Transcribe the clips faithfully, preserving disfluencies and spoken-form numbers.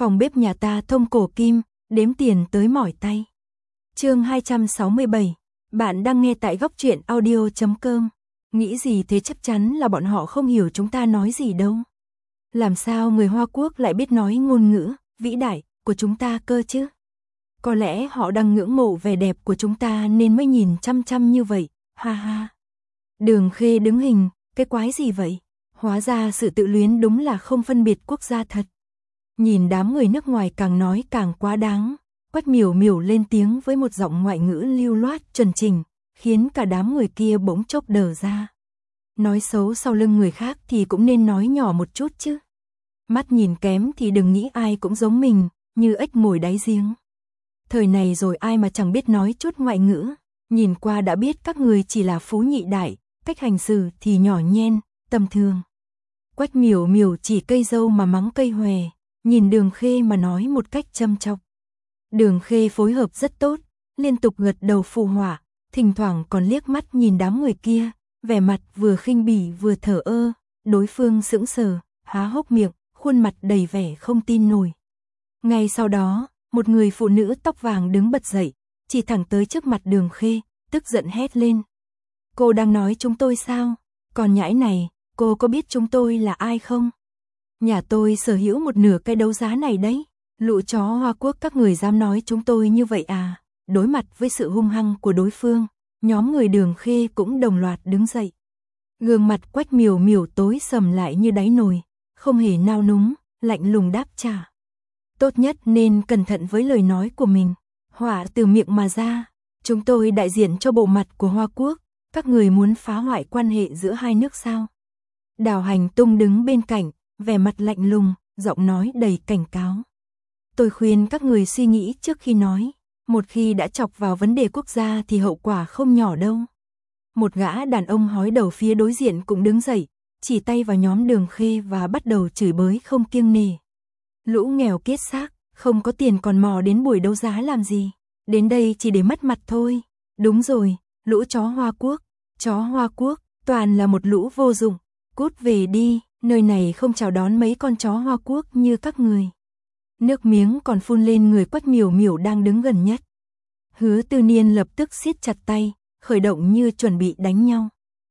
Phòng bếp nhà ta thông cổ kim, đếm tiền tới mỏi tay. Chương hai trăm sáu mươi bảy. Bạn đang nghe tại góc truyện audio chấm com. Nghĩ gì thế, chắc chắn là bọn họ không hiểu chúng ta nói gì đâu. Làm sao người Hoa Quốc lại biết nói ngôn ngữ vĩ đại của chúng ta cơ chứ? Có lẽ họ đang ngưỡng mộ vẻ đẹp của chúng ta nên mới nhìn chăm chăm như vậy, ha ha. Đường Khê đứng hình, cái quái gì vậy? Hóa ra sự tự luyến đúng là không phân biệt quốc gia thật. Nhìn đám người nước ngoài càng nói càng quá đáng, Quách Miểu Miểu lên tiếng với một giọng ngoại ngữ lưu loát chuẩn chỉnh, khiến cả đám người kia bỗng chốc đờ ra. Nói xấu sau lưng người khác thì cũng nên nói nhỏ một chút chứ. Mắt nhìn kém thì đừng nghĩ ai cũng giống mình, như ếch ngồi đáy giếng. Thời này rồi ai mà chẳng biết nói chút ngoại ngữ, nhìn qua đã biết các người chỉ là phú nhị đại, cách hành xử thì nhỏ nhen, tầm thường. Quách Miểu Miểu chỉ cây dâu mà mắng cây hòe, nhìn Đường Khê mà nói một cách châm chọc. Đường Khê phối hợp rất tốt, liên tục gật đầu phụ họa, thỉnh thoảng còn liếc mắt nhìn đám người kia, vẻ mặt vừa khinh bỉ vừa thờ ơ, đối phương sững sờ, há hốc miệng, khuôn mặt đầy vẻ không tin nổi. Ngay sau đó, một người phụ nữ tóc vàng đứng bật dậy, chỉ thẳng tới trước mặt Đường Khê, tức giận hét lên. Cô đang nói chúng tôi sao? Còn nhãi này, cô có biết chúng tôi là ai không? Nhà tôi sở hữu một nửa cái đấu giá này đấy. Lũ chó Hoa Quốc các người dám nói chúng tôi như vậy à? Đối mặt với sự hung hăng của đối phương, nhóm người Đường Khê cũng đồng loạt đứng dậy. Gương mặt Quách Miểu Miểu tối sầm lại như đáy nồi, không hề nao núng, lạnh lùng đáp trả. Tốt nhất nên cẩn thận với lời nói của mình, họa từ miệng mà ra. Chúng tôi đại diện cho bộ mặt của Hoa Quốc, các người muốn phá hoại quan hệ giữa hai nước sao? Đào Hành Tung đứng bên cạnh, vẻ mặt lạnh lùng, giọng nói đầy cảnh cáo. Tôi khuyên các người suy nghĩ trước khi nói, một khi đã chọc vào vấn đề quốc gia thì hậu quả không nhỏ đâu. Một gã đàn ông hói đầu phía đối diện cũng đứng dậy, chỉ tay vào nhóm Đường Khê và bắt đầu chửi bới không kiêng nể. Lũ nghèo kiết xác, không có tiền còn mò đến buổi đấu giá làm gì, đến đây chỉ để mất mặt thôi. Đúng rồi, lũ chó Hoa Quốc, chó Hoa Quốc, toàn là một lũ vô dụng, cút về đi, nơi này không chào đón mấy con chó Hoa Quốc như các người. Nước miếng còn phun lên người Quách Miểu Miểu đang đứng gần nhất. Hứa Tư Niên lập tức siết chặt tay, khởi động như chuẩn bị đánh nhau.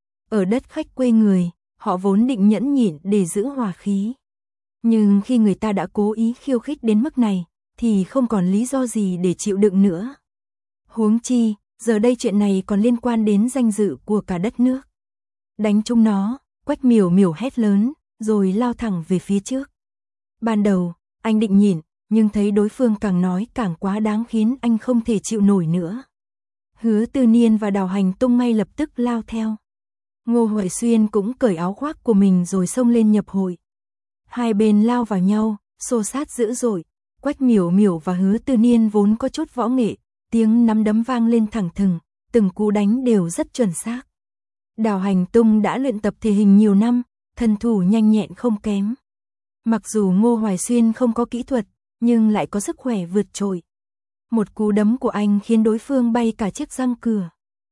Ở đất khách quê người, họ vốn định nhẫn nhịn để giữ hòa khí. Nhưng khi người ta đã cố ý khiêu khích đến mức này, thì không còn lý do gì để chịu đựng nữa. Huống chi, giờ đây chuyện này còn liên quan đến danh dự của cả đất nước. Đánh chúng nó, Quách Miểu Miểu hét lớn, rồi lao thẳng về phía trước. Ban đầu, anh định nhịn, nhưng thấy đối phương càng nói càng quá đáng khiến anh không thể chịu nổi nữa. Hứa Tư Niên và Đào Hành Tung ngay lập tức lao theo. Ngô Huệ Xuyên cũng cởi áo khoác của mình rồi xông lên nhập hội. Hai bên lao vào nhau, xô sát dữ dội. Quách Miểu Miểu và Hứa Tư Niên vốn có chút võ nghệ, tiếng nắm đấm vang lên thẳng thừng, từng cú đánh đều rất chuẩn xác. Đào Hành Tung đã luyện tập thể hình nhiều năm, thân thủ nhanh nhẹn không kém. Mặc dù Ngô Hoài Xuyên không có kỹ thuật, nhưng lại có sức khỏe vượt trội. Một cú đấm của anh khiến đối phương bay cả chiếc răng cửa.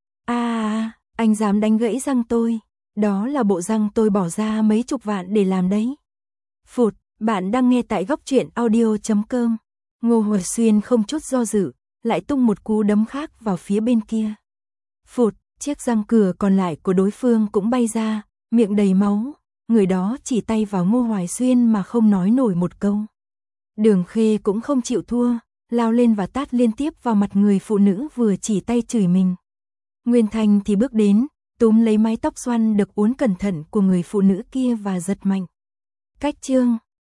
À, anh dám đánh gãy răng tôi, đó là bộ răng tôi bỏ ra mấy chục vạn để làm đấy. Phụt, bạn đang nghe tại góc truyện audio chấm com. Ngô Hoài Xuyên không chút do dự, lại tung một cú đấm khác vào phía bên kia. Phụt, chiếc răng cửa còn lại của đối phương cũng bay ra, miệng đầy máu. Người đó chỉ tay vào Ngô Hoài Xuyên mà không nói nổi một câu. Đường Khê cũng không chịu thua, lao lên và tát liên tiếp vào mặt người phụ nữ vừa chỉ tay chửi mình. Nguyên Thanh thì bước đến, túm lấy mái tóc xoăn được uốn cẩn thận của người phụ nữ kia và giật mạnh. Cách chương